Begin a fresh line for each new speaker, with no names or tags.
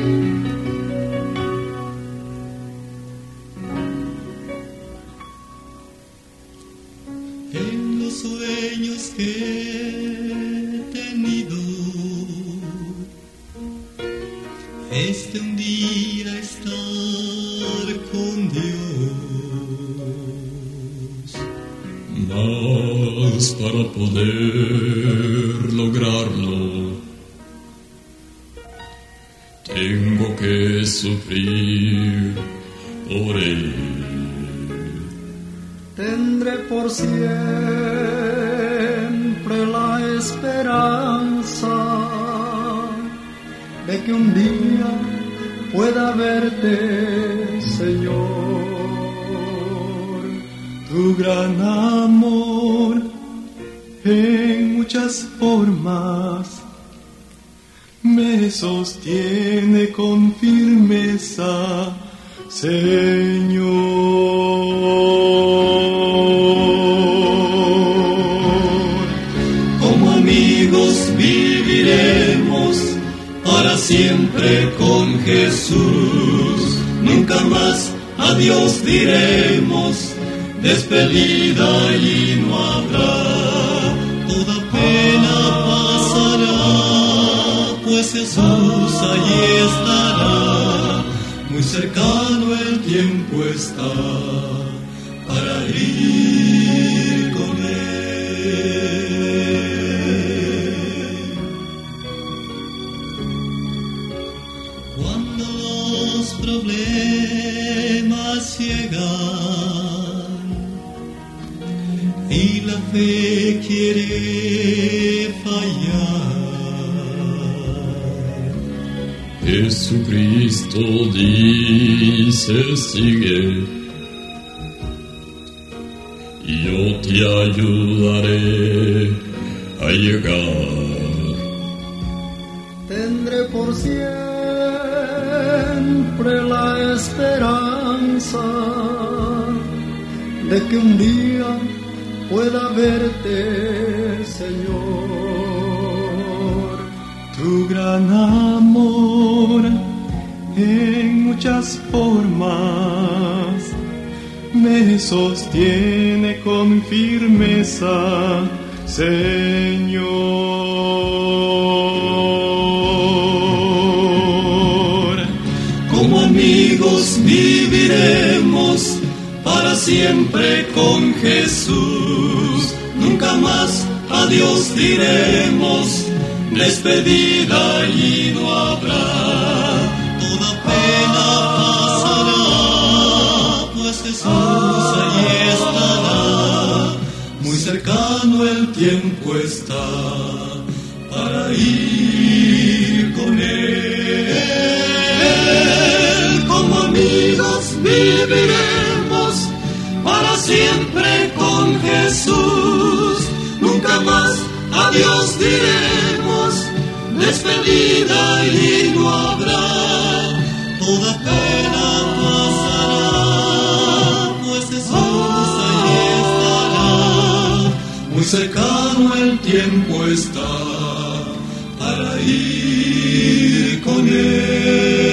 En los sueños que he tenido, un día estar con Dios, mas para poder lograrlo tengo que sufrir por Él.
Tendré por siempre la esperanza de que un día pueda verte, Señor. Tu gran amor en muchas formas me sostiene con firmeza, Señor.
Como amigos viviremos para siempre con Jesús. Nunca más adiós diremos, despedida y no habrá. Toda pena pasará, pues Jesús allí estará. Muy cercano el tiempo está para ir con Él. Cuando los problemas llegan y la fe quiere fallar, Jesucristo dice: sigue, yo te ayudaré a llegar.
Tendré por siempre la esperanza de que un día pueda verte, Señor. Tu gran amor en muchas formas me sostiene con firmeza, Señor.
Como amigos viviremos para siempre con Jesús. Nunca más adiós diremos, despedida y no habrá. Toda pena pasará, pues Jesús allí estará. Muy cercano el tiempo está para ir con Él. Como amigos viviremos para siempre con Jesús. Nunca más adiós diremos, despedida y no habrá. Toda pena pasará, pues Jesús allí estará. Muy cercano el tiempo está para ir con Él.